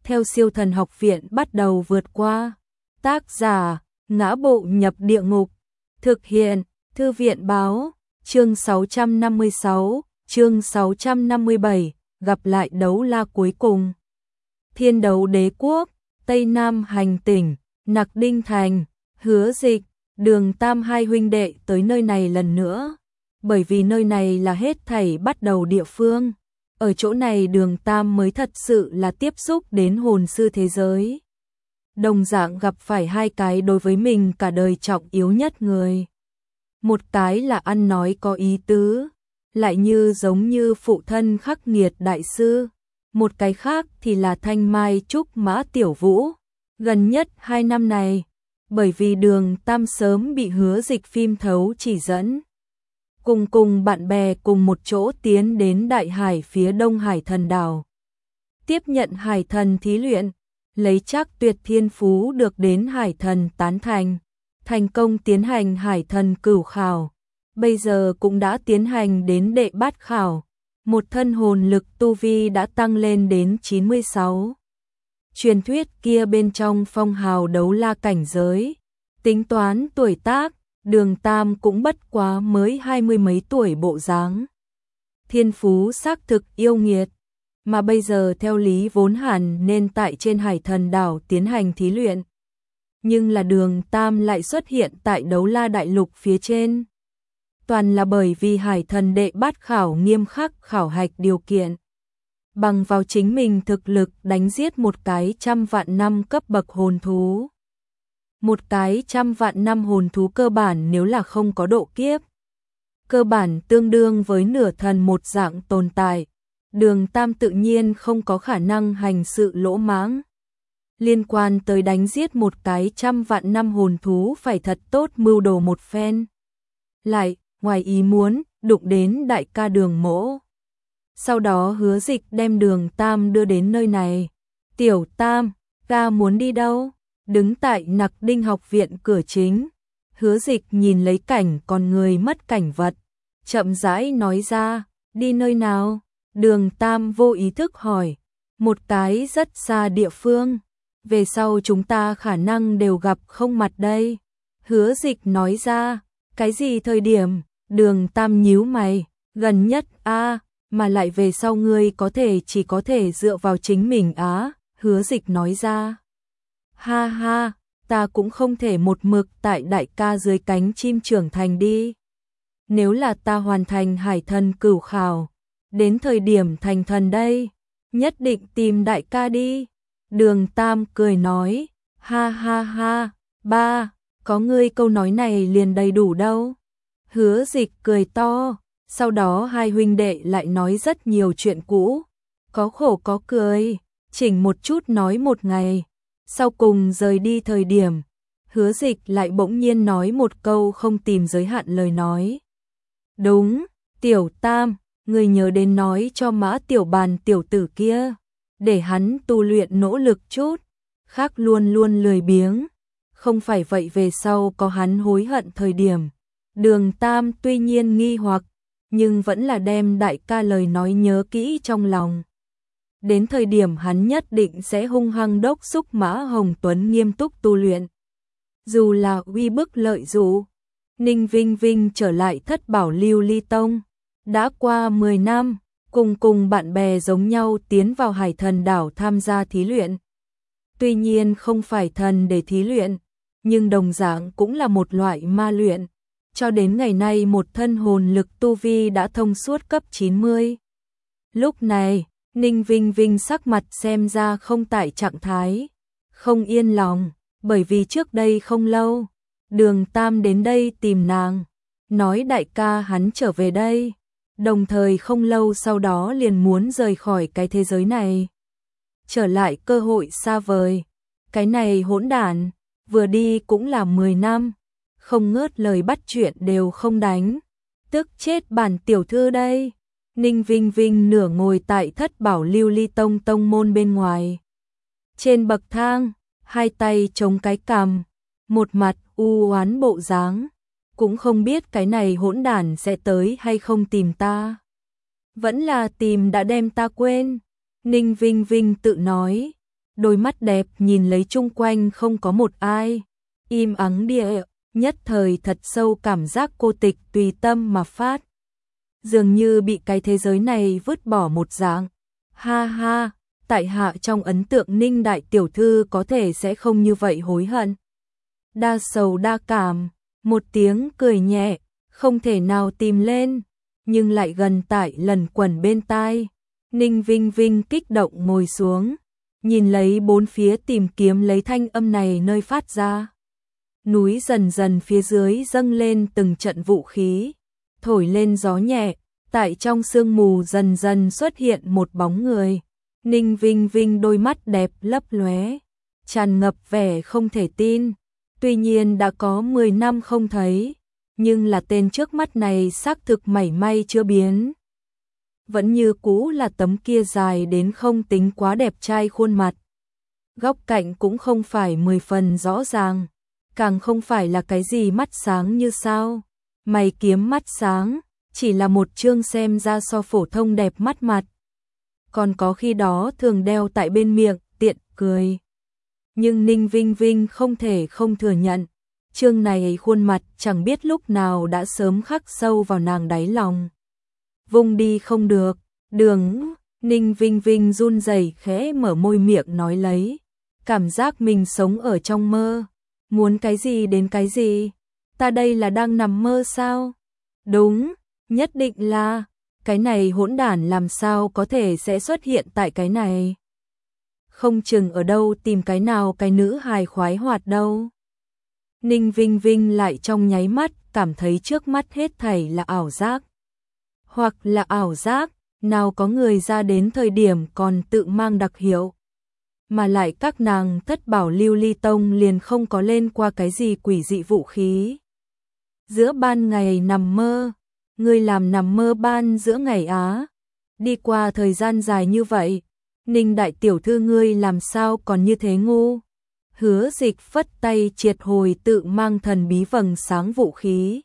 theo Siêu Thần Học Viện bắt đầu vượt qua. Tác giả: Ngã Bộ Nhập Địa Ngục. Thực hiện: Thư viện báo. Chương 656, chương 657, gặp lại đấu la cuối cùng. Thiên Đấu Đế Quốc, Tây Nam hành tỉnh, Nặc Đinh Thành, Hứa Dịch, Đường Tam hai huynh đệ tới nơi này lần nữa. Bởi vì nơi này là hết thảy bắt đầu địa phương. Ở chỗ này Đường Tam mới thật sự là tiếp xúc đến hồn sư thế giới. Đồng dạng gặp phải hai cái đối với mình cả đời trọng yếu nhất người. Một cái là ăn nói có ý tứ, lại giống như phụ thân khắc nghiệt đại sư. Một cái khác thì là Thanh Mai Trúc Mã Tiểu Vũ. Gần nhất 2 năm này, bởi vì Đường Tam sớm bị Hứa Dịch phim thấu chỉ dẫn, cùng bạn bè cùng một chỗ tiến đến Đại Hải phía đông Hải Thần Đảo. Tiếp nhận Hải Thần thí luyện, lấy Trác Tuyệt thiên phú được đến Hải Thần tán thành, thành công tiến hành Hải Thần cửu khảo. Bây giờ cũng đã tiến hành đến đệ bát khảo, một thân hồn lực tu vi đã tăng lên đến 96. Truyền thuyết kia bên trong phong hào đấu la cảnh giới, tính toán tuổi tác, Đường Tam cũng bất quá mới 20 mấy tuổi bộ dáng. Thiên phú xác thực yêu nghiệt, mà bây giờ theo lý vốn hẳn nên tại trên Hải Thần đảo tiến hành thí luyện. Nhưng là Đường Tam lại xuất hiện tại đấu la đại lục phía trên. Toàn là bởi vì Hải Thần đệ bát khảo nghiêm khắc khảo hạch điều kiện. Bằng vào chính mình thực lực đánh giết một cái 100 vạn năm cấp bậc hồn thú. Một cái 100 vạn năm hồn thú cơ bản nếu là không có độ kiếp, cơ bản tương đương với nửa thần một dạng tồn tại. Đường Tam tự nhiên không có khả năng hành sự lỗ mãng. Liên quan tới đánh giết một cái 100 vạn năm hồn thú phải thật tốt mưu đồ một phen. Lại, ngoài ý muốn, đụng đến đại ca Đường Mỗ. Sau đó Hứa Dịch đem Đường Tam đưa đến nơi này. Tiểu Tam, ca muốn đi đâu? Đứng tại Nặc Đinh học viện cửa chính, Hứa Dịch nhìn lấy cảnh con người mất cảnh vật, chậm rãi nói ra, đi nơi nào? Đường Tam vô ý thức hỏi, một cái rất xa địa phương, về sau chúng ta khả năng đều gặp không mặt đây. Hứa Dịch nói ra, cái gì thời điểm? Đường Tam nhíu mày, gần nhất a, mà lại về sau ngươi chỉ có thể dựa vào chính mình á. Hứa Dịch nói ra, ha ha, ta cũng không thể một mực tại đại ca dưới cánh chim trưởng thành đi. Nếu là ta hoàn thành Hải Thần cửu khảo, đến thời điểm thành thần đây, nhất định tìm đại ca đi. Đường Tam cười nói, ha ha ha, ba, có ngươi câu nói này liền đầy đủ đâu. Hứa Dịch cười to, sau đó hai huynh đệ lại nói rất nhiều chuyện cũ, có khổ có cười, chỉnh một chút nói một ngày. Sau cùng rời đi thời điểm, Hứa Dịch lại bỗng nhiên nói một câu không tìm giới hạn lời nói. Đúng, Tiểu Tam, người nhớ đến nói cho Mã Tiểu Bàn tiểu tử kia, để hắn tu luyện nỗ lực chút, khác luôn luôn lười biếng, không phải vậy về sau có hắn hối hận thời điểm. Đường Tam tuy nhiên nghi hoặc, nhưng vẫn là đem đại ca lời nói nhớ kỹ trong lòng. Đến thời điểm hắn nhất định sẽ hung hăng đốc xúc Mã Hồng Tuấn nghiêm túc tu luyện. Dù là uy bức lợi dụ, Ninh Vinh Vinh trở lại Thất Bảo Lưu Ly Tông. Đã qua 10 năm, cùng bạn bè giống nhau tiến vào Hải Thần đảo tham gia thí luyện. Tuy nhiên không phải thần để thí luyện, nhưng đồng dạng cũng là một loại ma luyện. Cho đến ngày nay một thân hồn lực tu vi đã thông suốt cấp 90. Lúc này, Ninh Vinh Vinh sắc mặt xem ra không tại trạng thái, không yên lòng, bởi vì trước đây không lâu, Đường Tam đến đây tìm nàng, nói đại ca hắn trở về đây, đồng thời không lâu sau đó liền muốn rời khỏi cái thế giới này. Trở lại cơ hội xa vời, cái này hỗn đản, vừa đi cũng là 10 năm, không ngớt lời bắt chuyện đều không đánh, tức chết bản tiểu thư đây. Ninh Vinh Vinh nửa ngồi tại Thất Bảo Lưu Ly Tông tông môn bên ngoài. Trên bậc thang, hai tay chống cái cằm, một mặt u oán bộ dáng, cũng không biết cái này hỗn đản sẽ tới hay không tìm ta. Vẫn là tìm đã đem ta quên, Ninh Vinh Vinh tự nói, đôi mắt đẹp nhìn lấy chung quanh không có một ai, im ắng địa, nhất thời thật sâu cảm giác cô tịch tùy tâm mà phát. Dường như bị cái thế giới này vứt bỏ một dạng. Ha ha, tại hạ trong ấn tượng Ninh đại tiểu thư có thể sẽ không như vậy hối hận. Đa sầu đa cảm, một tiếng cười nhẹ, không thể nào tìm lên, nhưng lại gần tại lần quẩn bên tai. Ninh Vinh Vinh kích động ngồi xuống, nhìn lấy bốn phía tìm kiếm lấy thanh âm này nơi phát ra. Núi dần dần phía dưới dâng lên từng trận vũ khí, thổi lên gió nhẹ, tại trong sương mù dần dần xuất hiện một bóng người. Ninh Vinh Vinh đôi mắt đẹp lấp lóe, tràn ngập vẻ không thể tin. Tuy nhiên đã có 10 năm không thấy, nhưng là tên trước mắt này xác thực mảy may chưa biến. Vẫn như cũ là tấm kia dài đến không tính quá đẹp trai khuôn mặt. Góc cạnh cũng không phải 10 phần rõ ràng, càng không phải là cái gì mắt sáng như sao. Mày kiếm mắt sáng, chỉ là một chương xem ra so phổ thông đẹp mắt mặt. Còn có khi đó thường đeo tại bên miệng, tiện cười. Nhưng Ninh Vinh Vinh không thể không thừa nhận, chương này khuôn mặt chẳng biết lúc nào đã sớm khắc sâu vào nàng đáy lòng. Vùng đi không được, đường, Ninh Vinh Vinh run rẩy khẽ mở môi miệng nói lấy. Cảm giác mình sống ở trong mơ, muốn cái gì đến cái gì, ta đây là đang nằm mơ sao? Đúng, nhất định là, cái này hỗn đản làm sao có thể sẽ xuất hiện tại cái này. Không chừng ở đâu tìm cái nào cái nữ hài khoái hoạt đâu. Ninh Vinh Vinh lại trong nháy mắt cảm thấy trước mắt hết thảy là ảo giác. Hoặc là ảo giác, nào có người ra đến thời điểm còn tự mang đặc hiệu. Mà lại các nàng Thất Bảo Lưu Ly Tông liền không có lên qua cái gì quỷ dị vũ khí. Giữa ban ngày nằm mơ, người làm nằm mơ ban giữa ngày á. Đi qua thời gian dài như vậy, Ninh đại tiểu thư ngươi làm sao còn như thế ngu. Hứa Dịch phất tay triệt hồi tự mang thần bí vầng sáng vũ khí.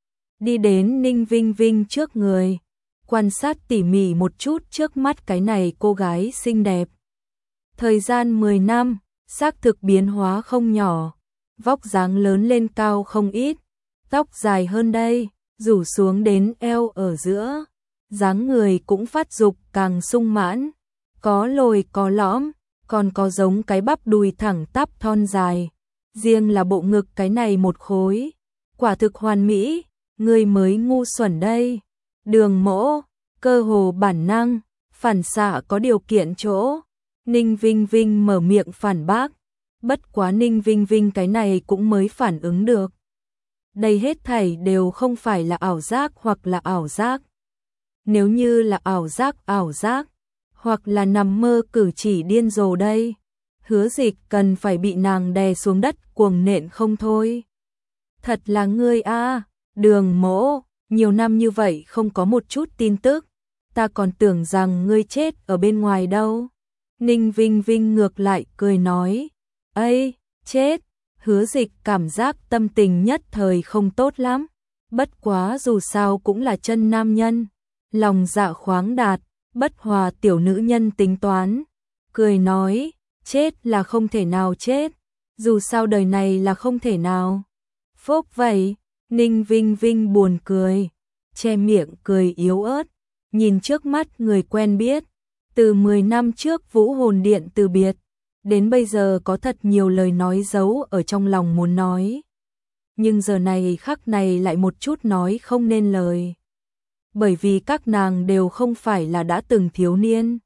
Đi đến Ninh Vinh Vinh trước người, quan sát tỉ mỉ một chút trước mắt cái này cô gái xinh đẹp. Thời gian 10 năm, xác thực biến hóa không nhỏ, vóc dáng lớn lên cao không ít, tóc dài hơn đây, rủ xuống đến eo ở giữa, dáng người cũng phát dục càng sung mãn, có lồi có lõm, còn có giống cái bắp đùi thẳng tắp thon dài, riêng là bộ ngực cái này một khối, quả thực hoàn mỹ, người mới ngu xuẩn đây. Đường Mỗ, cơ hồ bản năng, phản xạ có điều kiện chỗ. Ninh Vinh Vinh mở miệng phản bác, bất quá Ninh Vinh Vinh cái này cũng mới phản ứng được. Đây hết thảy đều không phải là ảo giác hoặc là ảo giác. Nếu như là ảo giác, hoặc là nằm mơ cử chỉ điên rồ đây, Hứa Dịch cần phải bị nàng đè xuống đất cuồng nện không thôi. Thật là ngươi a, Đường Mỗ, nhiều năm như vậy không có một chút tin tức, ta còn tưởng rằng ngươi chết ở bên ngoài đâu. Ninh Vinh Vinh ngược lại cười nói, ây, chết. Hứa Dịch cảm giác tâm tình nhất thời không tốt lắm, bất quá dù sao cũng là chân nam nhân, lòng dạ khoáng đạt, bất hòa tiểu nữ nhân tính toán, cười nói, chết là không thể nào chết, dù sao đời này là không thể nào. Phốc vậy, Ninh Vinh Vinh buồn cười, che miệng cười yếu ớt, nhìn trước mắt người quen biết, từ 10 năm trước Vũ Hồn Điện từ biệt, đến bây giờ có thật nhiều lời nói giấu ở trong lòng muốn nói. Nhưng giờ này khắc này lại một chút nói không nên lời. Bởi vì các nàng đều không phải là đã từng thiếu niên,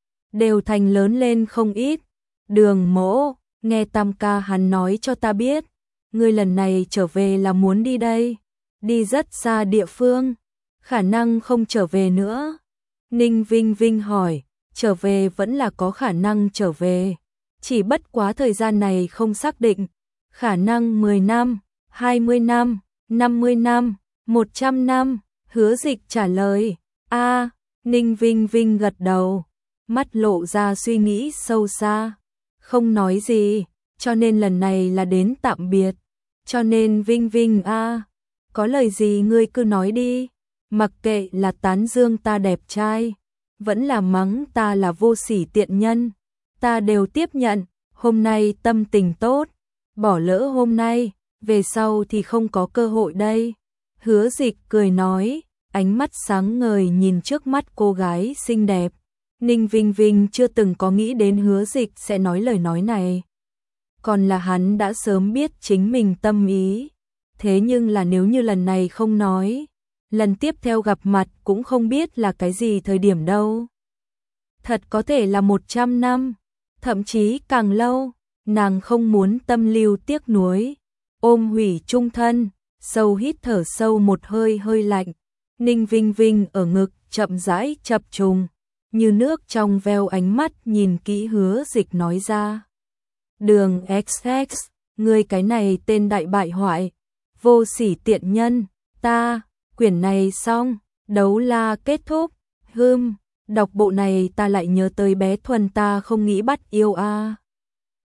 đều thành lớn lên không ít. Đường Mỗ, nghe Tam ca hắn nói cho ta biết, ngươi lần này trở về là muốn đi đây, đi rất xa địa phương, khả năng không trở về nữa. Ninh Vinh Vinh hỏi, trở về vẫn là có khả năng trở về, chỉ bất quá thời gian này không xác định, khả năng 10 năm, 20 năm, 50 năm, 100 năm. Hứa Dịch trả lời, a. Ninh Vinh Vinh gật đầu, mắt lộ ra suy nghĩ sâu xa, không nói gì, cho nên lần này là đến tạm biệt, cho nên Vinh Vinh a, có lời gì ngươi cứ nói đi, mặc kệ là tán dương ta đẹp trai, vẫn là mắng ta là vô sỉ tiện nhân, ta đều tiếp nhận, hôm nay tâm tình tốt, bỏ lỡ hôm nay, về sau thì không có cơ hội đây. Hứa Dịch cười nói, ánh mắt sáng ngời nhìn trước mắt cô gái xinh đẹp. Ninh Vinh Vinh chưa từng có nghĩ đến Hứa Dịch sẽ nói lời nói này. Còn là hắn đã sớm biết chính mình tâm ý. Thế nhưng là nếu như lần này không nói, lần tiếp theo gặp mặt cũng không biết là cái gì thời điểm đâu. Thật có thể là 100 năm, thậm chí càng lâu, nàng không muốn tâm lưu tiếc nuối, ôm hủy chung thân, sâu hít thở sâu một hơi hơi lạnh. Ninh Vinh Vinh ở ngực chậm rãi chập trùng, như nước trong veo, ánh mắt nhìn kỹ Hứa Dịch nói ra. Đường XX, ngươi cái này tên đại bại hoại, vô sỉ tiện nhân, ta, quyển này xong, đấu la kết thúc, đọc bộ này ta lại nhớ tới bé Thuần, ta không nghĩ bắt yêu a.